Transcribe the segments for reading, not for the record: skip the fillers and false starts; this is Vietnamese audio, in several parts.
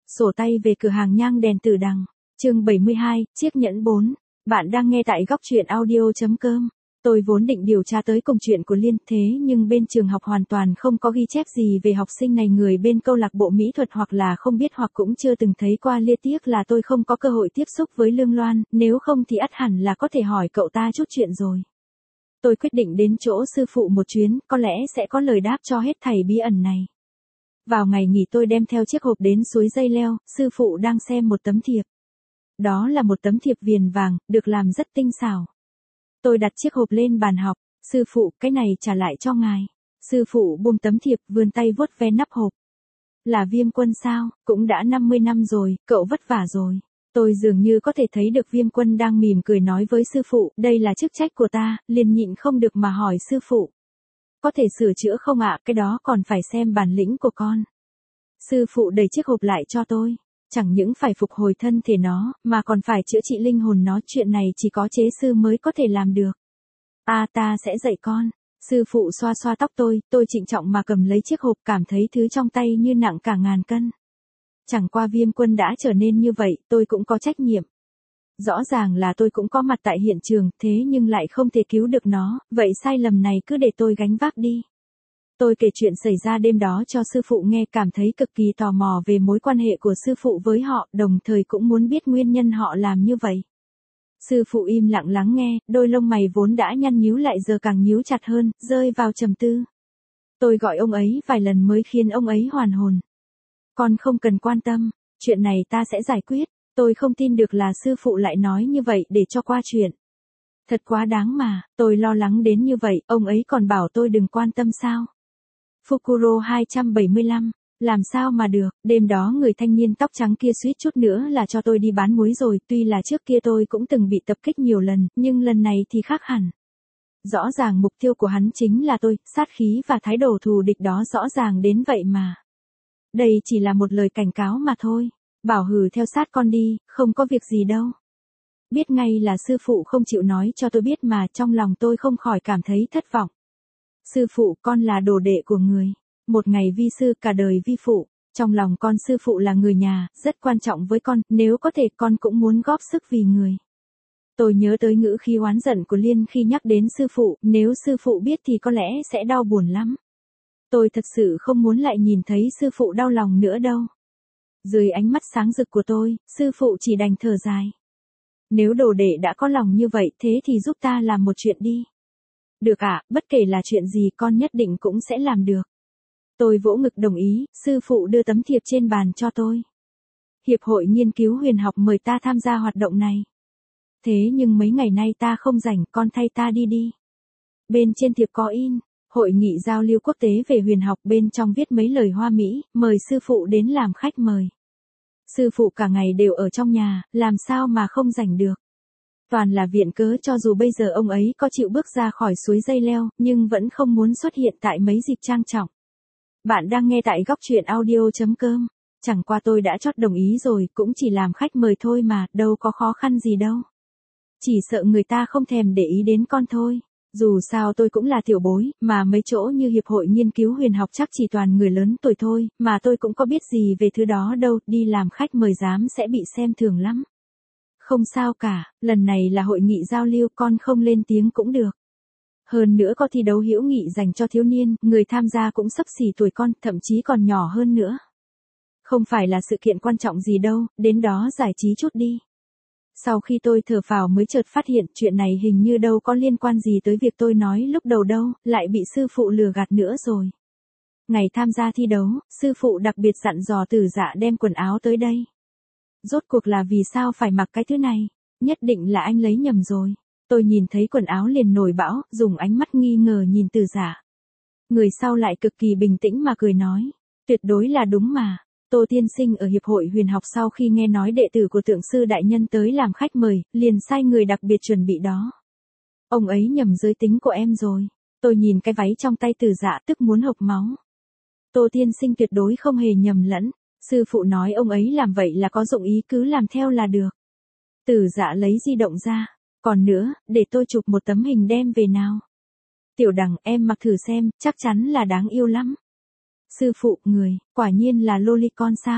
Sổ tay về cửa hàng nhang đèn Tử Đằng. Chương 72, chiếc nhẫn 4. Bạn đang nghe tại góc truyện audio.com. Tôi vốn định điều tra tới cùng chuyện của Liên, thế nhưng bên trường học hoàn toàn không có ghi chép gì về học sinh này, người bên câu lạc bộ mỹ thuật hoặc là không biết hoặc cũng chưa từng thấy qua. Tiếc là tôi không có cơ hội tiếp xúc với Lương Loan, nếu không thì ắt hẳn là có thể hỏi cậu ta chút chuyện rồi. Tôi quyết định đến chỗ sư phụ một chuyến, có lẽ sẽ có lời đáp cho hết thảy bí ẩn này. Vào ngày nghỉ tôi đem theo chiếc hộp đến suối dây leo, sư phụ đang xem một tấm thiệp. Đó là một tấm thiệp viền vàng, được làm rất tinh xảo. Tôi đặt chiếc hộp lên bàn học, sư phụ, cái này trả lại cho ngài. Sư phụ buông tấm thiệp, vươn tay vuốt ve nắp hộp. Là Viêm Quân sao, cũng đã 50 năm rồi, cậu vất vả rồi. Tôi dường như có thể thấy được Viêm Quân đang mỉm cười nói với sư phụ, đây là chức trách của ta, liền nhịn không được mà hỏi sư phụ. Có thể sửa chữa không ạ, cái đó còn phải xem bản lĩnh của con. Sư phụ đẩy chiếc hộp lại cho tôi. Chẳng những phải phục hồi thân thể nó, mà còn phải chữa trị linh hồn nó, chuyện này chỉ có chế sư mới có thể làm được. Ta sẽ dạy con. Sư phụ xoa xoa tóc tôi trịnh trọng mà cầm lấy chiếc hộp, cảm thấy thứ trong tay như nặng cả ngàn cân. Chẳng qua Viêm Quân đã trở nên như vậy, tôi cũng có trách nhiệm. Rõ ràng là tôi cũng có mặt tại hiện trường, thế nhưng lại không thể cứu được nó, vậy sai lầm này cứ để tôi gánh vác đi. Tôi kể chuyện xảy ra đêm đó cho sư phụ nghe, cảm thấy cực kỳ tò mò về mối quan hệ của sư phụ với họ, đồng thời cũng muốn biết nguyên nhân họ làm như vậy. Sư phụ im lặng lắng nghe, đôi lông mày vốn đã nhăn nhíu lại giờ càng nhíu chặt hơn, rơi vào trầm tư. Tôi gọi ông ấy vài lần mới khiến ông ấy hoàn hồn. Con không cần quan tâm, chuyện này ta sẽ giải quyết. Tôi không tin được là sư phụ lại nói như vậy để cho qua chuyện. Thật quá đáng mà, tôi lo lắng đến như vậy, ông ấy còn bảo tôi đừng quan tâm sao. Fukuro 275, làm sao mà được, đêm đó người thanh niên tóc trắng kia suýt chút nữa là cho tôi đi bán muối rồi, tuy là trước kia tôi cũng từng bị tập kích nhiều lần, nhưng lần này thì khác hẳn. Rõ ràng mục tiêu của hắn chính là tôi, sát khí và thái độ thù địch đó rõ ràng đến vậy mà. Đây chỉ là một lời cảnh cáo mà thôi, bảo hử theo sát con đi, không có việc gì đâu. Biết ngay là sư phụ không chịu nói cho tôi biết mà trong lòng tôi không khỏi cảm thấy thất vọng. Sư phụ, con là đồ đệ của người. Một ngày vi sư, cả đời vi phụ. Trong lòng con sư phụ là người nhà, rất quan trọng với con, nếu có thể con cũng muốn góp sức vì người. Tôi nhớ tới ngữ khí oán giận của Liên khi nhắc đến sư phụ, nếu sư phụ biết thì có lẽ sẽ đau buồn lắm. Tôi thật sự không muốn lại nhìn thấy sư phụ đau lòng nữa đâu. Dưới ánh mắt sáng rực của tôi, sư phụ chỉ đành thở dài. Nếu đồ đệ đã có lòng như vậy, thế thì giúp ta làm một chuyện đi. Được ạ, bất kể là chuyện gì con nhất định cũng sẽ làm được. Tôi vỗ ngực đồng ý, sư phụ đưa tấm thiệp trên bàn cho tôi. Hiệp hội nghiên cứu huyền học mời ta tham gia hoạt động này. Thế nhưng mấy ngày nay ta không rảnh, con thay ta đi đi. Bên trên thiệp có in, hội nghị giao lưu quốc tế về huyền học, bên trong viết mấy lời hoa mỹ, mời sư phụ đến làm khách mời. Sư phụ cả ngày đều ở trong nhà, làm sao mà không rảnh được. Toàn là viện cớ, cho dù bây giờ ông ấy có chịu bước ra khỏi suối dây leo, nhưng vẫn không muốn xuất hiện tại mấy dịp trang trọng. Bạn đang nghe tại góc truyện audio.com. Chẳng qua tôi đã chót đồng ý rồi, cũng chỉ làm khách mời thôi mà, đâu có khó khăn gì đâu. Chỉ sợ người ta không thèm để ý đến con thôi. Dù sao tôi cũng là tiểu bối, mà mấy chỗ như Hiệp hội nghiên cứu huyền học chắc chỉ toàn người lớn tuổi thôi, mà tôi cũng có biết gì về thứ đó đâu, đi làm khách mời dám sẽ bị xem thường lắm. Không sao cả, lần này là hội nghị giao lưu, con không lên tiếng cũng được. Hơn nữa có thi đấu hữu nghị dành cho thiếu niên, người tham gia cũng xấp xỉ tuổi con, thậm chí còn nhỏ hơn nữa. Không phải là sự kiện quan trọng gì đâu, đến đó giải trí chút đi. Sau khi tôi thở phào mới chợt phát hiện chuyện này hình như đâu có liên quan gì tới việc tôi nói lúc đầu đâu, lại bị sư phụ lừa gạt nữa rồi. Ngày tham gia thi đấu, sư phụ đặc biệt dặn dò Tử Dạ đem quần áo tới đây. Rốt cuộc là vì sao phải mặc cái thứ này? Nhất định là anh lấy nhầm rồi. Tôi nhìn thấy quần áo liền nổi bão, dùng ánh mắt nghi ngờ nhìn Tử Dạ. Người sau lại cực kỳ bình tĩnh mà cười nói. Tuyệt đối là đúng mà. Tô tiên sinh ở Hiệp hội huyền học sau khi nghe nói đệ tử của Tượng sư đại nhân tới làm khách mời, liền sai người đặc biệt chuẩn bị đó. Ông ấy nhầm giới tính của em rồi. Tôi nhìn cái váy trong tay Tử Dạ tức muốn hộc máu. Tô tiên sinh tuyệt đối không hề nhầm lẫn. Sư phụ nói ông ấy làm vậy là có dụng ý, cứ làm theo là được. Tử Dạ lấy di động ra. Còn nữa, để tôi chụp một tấm hình đem về nào. Tiểu Đằng, em mặc thử xem, chắc chắn là đáng yêu lắm. Sư phụ, người, quả nhiên là lolicon sao?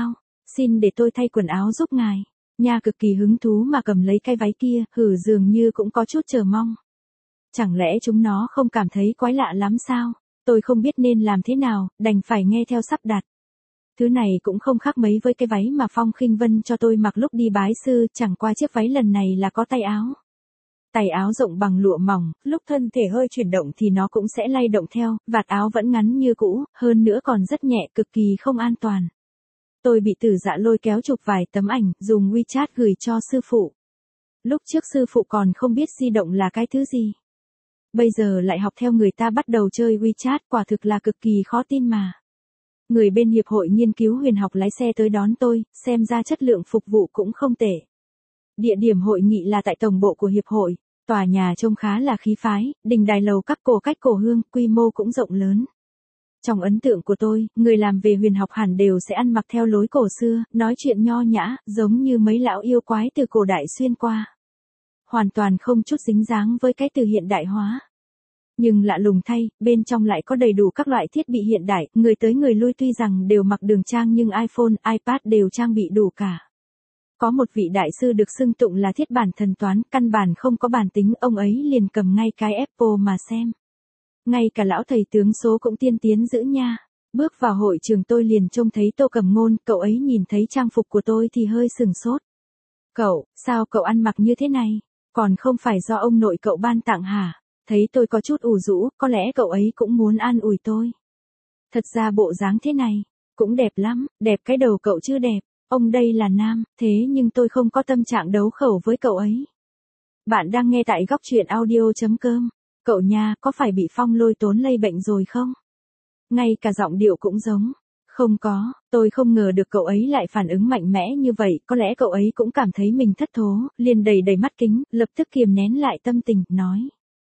xin để tôi thay quần áo giúp ngài. Nha cực kỳ hứng thú mà cầm lấy cái váy kia, dường như cũng có chút chờ mong. Chẳng lẽ chúng nó không cảm thấy quái lạ lắm sao? Tôi không biết nên làm thế nào, đành phải nghe theo sắp đặt. Thứ này cũng không khác mấy với cái váy mà Phong Khinh Vân cho tôi mặc lúc đi bái sư, chẳng qua chiếc váy lần này là có tay áo. Tay áo rộng bằng lụa mỏng, lúc thân thể hơi chuyển động thì nó cũng sẽ lay động theo, vạt áo vẫn ngắn như cũ, hơn nữa còn rất nhẹ, cực kỳ không an toàn. Tôi bị Tử Dạ lôi kéo chụp vài tấm ảnh, dùng WeChat gửi cho sư phụ. Lúc trước sư phụ còn không biết di động là cái thứ gì. Bây giờ lại học theo người ta bắt đầu chơi WeChat, quả thực là cực kỳ khó tin mà. Người bên Hiệp hội Nghiên cứu Huyền học lái xe tới đón tôi, xem ra chất lượng phục vụ cũng không tệ. Địa điểm hội nghị là tại tổng bộ của Hiệp hội, tòa nhà trông khá là khí phái, đình đài lầu các cổ cách cổ hương, quy mô cũng rộng lớn. Trong ấn tượng của tôi, người làm về huyền học hẳn đều sẽ ăn mặc theo lối cổ xưa, nói chuyện nho nhã, giống như mấy lão yêu quái từ cổ đại xuyên qua. Hoàn toàn không chút dính dáng với cái từ hiện đại hóa. Nhưng lạ lùng thay, bên trong lại có đầy đủ các loại thiết bị hiện đại, người tới người lui tuy rằng đều mặc đường trang nhưng iPhone, iPad đều trang bị đủ cả. Có một vị đại sư được xưng tụng là thiết bản thần toán, căn bản không có bản tính, ông ấy liền cầm ngay cái Apple mà xem. Ngay cả lão thầy tướng số cũng tiên tiến dữ nha. Bước vào hội trường tôi liền trông thấy Tô Cẩm Ngôn, cậu ấy nhìn thấy trang phục của tôi thì hơi sừng sốt. Cậu, sao cậu ăn mặc như thế này? Còn không phải do ông nội cậu ban tặng hả? Thấy tôi có chút ủ rũ, có lẽ cậu ấy cũng muốn an ủi tôi. Thật ra bộ dáng thế này, cũng đẹp lắm, đẹp cái đầu cậu chứ đẹp. Ông đây là nam, thế nhưng tôi không có tâm trạng đấu khẩu với cậu ấy. Bạn đang nghe tại góc truyện audio.com. Cậu nha, có phải bị Phong Lôi Tốn lây bệnh rồi không? Ngay cả giọng điệu cũng giống. Không có, tôi không ngờ được cậu ấy lại phản ứng mạnh mẽ như vậy, có lẽ cậu ấy cũng cảm thấy mình thất thố, liền đầy đầy mắt kính, lập tức kiềm nén lại tâm tình, nói.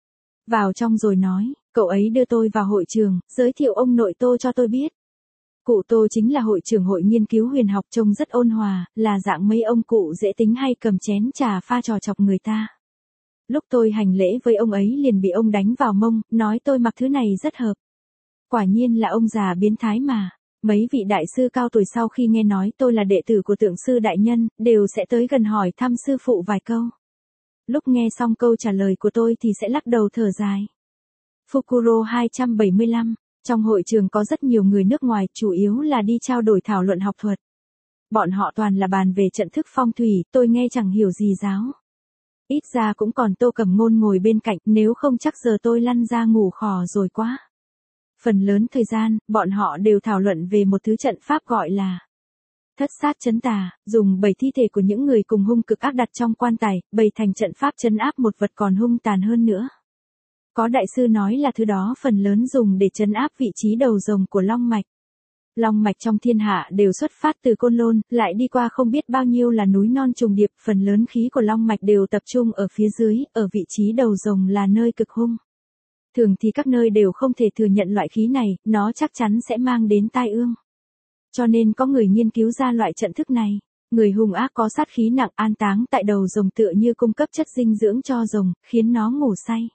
Vào trong rồi nói, cậu ấy đưa tôi vào hội trường, giới thiệu ông nội Tô cho tôi biết. Cụ Tô chính là hội trưởng hội nghiên cứu huyền học, trông rất ôn hòa, là dạng mấy ông cụ dễ tính hay cầm chén trà pha trò chọc người ta. Lúc tôi hành lễ với ông ấy liền bị ông đánh vào mông, nói tôi mặc thứ này rất hợp. Quả nhiên là ông già biến thái mà. Mấy vị đại sư cao tuổi sau khi nghe nói tôi là đệ tử của Tượng sư đại nhân, đều sẽ tới gần hỏi thăm sư phụ vài câu. Lúc nghe xong câu trả lời của tôi thì sẽ lắc đầu thở dài. Fukuro 275, trong hội trường có rất nhiều người nước ngoài, chủ yếu là đi trao đổi thảo luận học thuật. Bọn họ toàn là bàn về trận thức phong thủy, tôi nghe chẳng hiểu gì giáo. Ít ra cũng còn Tô Cẩm Ngôn ngồi bên cạnh, nếu không chắc giờ tôi lăn ra ngủ khò rồi quá. Phần lớn thời gian, bọn họ đều thảo luận về một thứ trận pháp gọi là thất sát trấn tà, dùng 7 thi thể của những người cùng hung cực ác đặt trong quan tài, bày thành trận pháp trấn áp một vật còn hung tàn hơn nữa. Có đại sư nói là thứ đó phần lớn dùng để trấn áp vị trí đầu rồng của long mạch. Long mạch trong thiên hạ đều xuất phát từ Côn Lôn, lại đi qua không biết bao nhiêu là núi non trùng điệp, phần lớn khí của long mạch đều tập trung ở phía dưới, ở vị trí đầu rồng là nơi cực hung. Thường thì các nơi đều không thể thừa nhận loại khí này, nó chắc chắn sẽ mang đến tai ương. Cho nên có người nghiên cứu ra loại trận thức này. Người hung ác có sát khí nặng an táng tại đầu rồng tựa như cung cấp chất dinh dưỡng cho rồng, khiến nó ngủ say.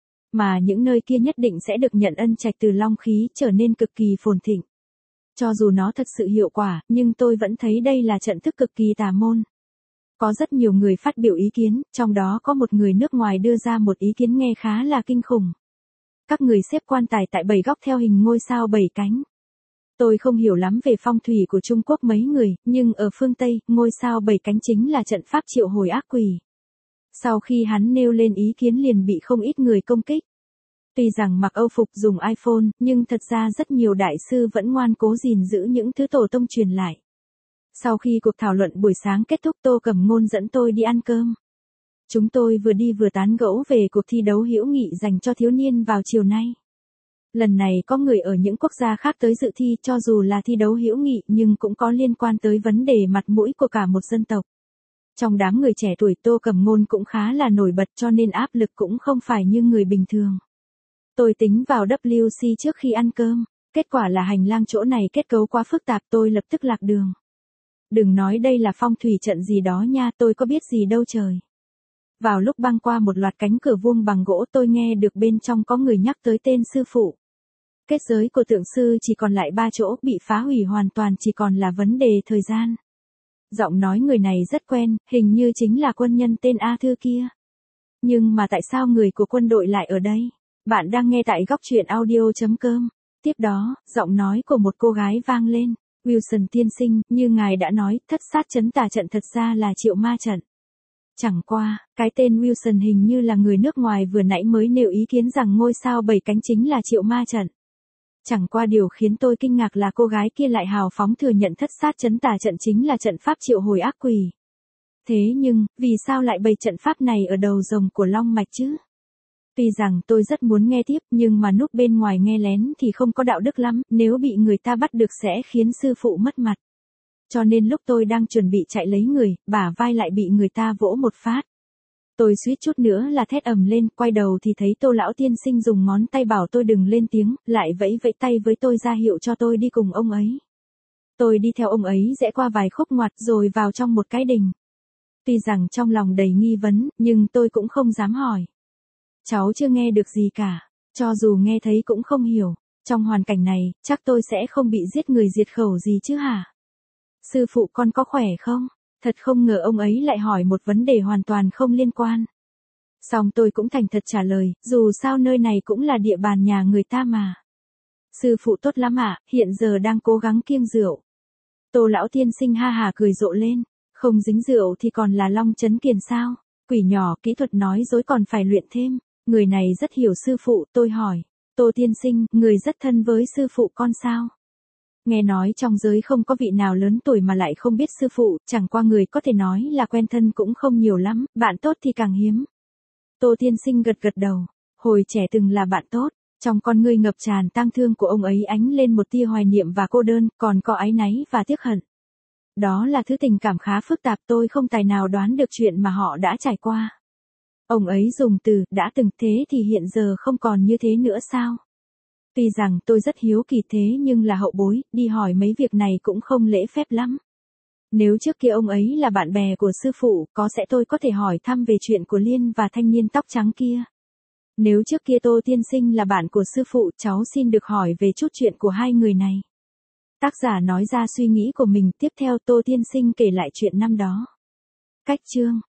Mà những nơi kia nhất định sẽ được nhận ân trạch từ long khí, trở nên cực kỳ phồn thịnh. Cho dù nó thật sự hiệu quả, nhưng tôi vẫn thấy đây là trận thức cực kỳ tà môn. Có rất nhiều người phát biểu ý kiến, trong đó có một người nước ngoài đưa ra một ý kiến nghe khá là kinh khủng. Các người xếp quan tài tại 7 góc theo hình ngôi sao 7 cánh. Tôi không hiểu lắm về phong thủy của Trung Quốc mấy người, nhưng ở phương Tây, ngôi sao 7 cánh chính là trận pháp triệu hồi ác quỷ. Sau khi hắn nêu lên ý kiến liền bị không ít người công kích. Tuy rằng mặc âu phục dùng iPhone, nhưng thật ra rất nhiều đại sư vẫn ngoan cố gìn giữ những thứ tổ tông truyền lại. Sau khi cuộc thảo luận buổi sáng kết thúc, Tô Cẩm Ngôn dẫn tôi đi ăn cơm. Chúng tôi vừa đi vừa tán gẫu về cuộc thi đấu hữu nghị dành cho thiếu niên vào chiều nay. Lần này có người ở những quốc gia khác tới dự thi, cho dù là thi đấu hữu nghị nhưng cũng có liên quan tới vấn đề mặt mũi của cả một dân tộc. Trong đám người trẻ tuổi, Tô Cẩm Ngôn cũng khá là nổi bật, cho nên áp lực cũng không phải như người bình thường. Tôi tính vào WC trước khi ăn cơm, kết quả là hành lang chỗ này kết cấu quá phức tạp, tôi lập tức lạc đường. Đừng nói đây là phong thủy trận gì đó nha, tôi có biết gì đâu trời. Vào lúc băng qua một loạt cánh cửa vuông bằng gỗ, tôi nghe được bên trong có người nhắc tới tên sư phụ. Kết giới của Tượng sư chỉ còn lại 3 chỗ, bị phá hủy hoàn toàn, chỉ còn là vấn đề thời gian. Giọng nói người này rất quen, hình như chính là quân nhân tên A Thư kia. Nhưng mà tại sao người của quân đội lại ở đây? Bạn đang nghe tại góc truyện audio.com. Tiếp đó, giọng nói của một cô gái vang lên. Wilson tiên sinh, như ngài đã nói, thất sát trấn tà trận thật ra là Triệu Ma trận. Chẳng qua, cái tên Wilson hình như là người nước ngoài vừa nãy mới nêu ý kiến rằng ngôi sao 7 cánh chính là Triệu Ma trận. Chẳng qua điều khiến tôi kinh ngạc là cô gái kia lại hào phóng thừa nhận thất sát trấn tà trận chính là trận pháp triệu hồi ác quỷ. Thế nhưng, vì sao lại bày trận pháp này ở đầu rồng của Long Mạch chứ? Tuy rằng tôi rất muốn nghe tiếp nhưng mà núp bên ngoài nghe lén thì không có đạo đức lắm, nếu bị người ta bắt được sẽ khiến sư phụ mất mặt. Cho nên lúc tôi đang chuẩn bị chạy lấy người, bả vai lại bị người ta vỗ một phát. Tôi suýt chút nữa là thét ầm lên, quay đầu thì thấy Tô lão tiên sinh dùng ngón tay bảo tôi đừng lên tiếng, lại vẫy vẫy tay với tôi ra hiệu cho tôi đi cùng ông ấy. Tôi đi theo ông ấy rẽ qua vài khúc ngoặt rồi vào trong một cái đình. Tuy rằng trong lòng đầy nghi vấn, nhưng tôi cũng không dám hỏi. Cháu chưa nghe được gì cả, cho dù nghe thấy cũng không hiểu. Trong hoàn cảnh này, chắc tôi sẽ không bị giết người diệt khẩu gì chứ hả? Sư phụ con có khỏe không? Thật không ngờ ông ấy lại hỏi một vấn đề hoàn toàn không liên quan. Xong tôi cũng thành thật trả lời, dù sao nơi này cũng là địa bàn nhà người ta mà. Sư phụ tốt lắm ạ, hiện giờ đang cố gắng kiêng rượu. Tô lão tiên sinh ha hà cười rộ lên, không dính rượu thì còn là Long Chấn Kiền sao? Quỷ nhỏ, kỹ thuật nói dối còn phải luyện thêm. Người này rất hiểu sư phụ, tôi hỏi. Tô tiên sinh, người rất thân với sư phụ con sao? Nghe nói trong giới không có vị nào lớn tuổi mà lại không biết sư phụ, chẳng qua người có thể nói là quen thân cũng không nhiều lắm, bạn tốt thì càng hiếm. Tô tiên sinh gật gật đầu, hồi trẻ từng là bạn tốt, trong con ngươi ngập tràn tang thương của ông ấy ánh lên một tia hoài niệm và cô đơn, còn có áy náy và tiếc hận. Đó là thứ tình cảm khá phức tạp, tôi không tài nào đoán được chuyện mà họ đã trải qua. Ông ấy dùng từ, đã từng thế thì hiện giờ không còn như thế nữa sao? Tuy rằng tôi rất hiếu kỳ thế nhưng là hậu bối, đi hỏi mấy việc này cũng không lễ phép lắm. Nếu trước kia ông ấy là bạn bè của sư phụ, tôi có thể hỏi thăm về chuyện của Liên và thanh niên tóc trắng kia. Nếu trước kia Tô tiên sinh là bạn của sư phụ, cháu xin được hỏi về chút chuyện của hai người này. Tác giả nói ra suy nghĩ của mình, tiếp theo Tô tiên sinh kể lại chuyện năm đó. Cách chương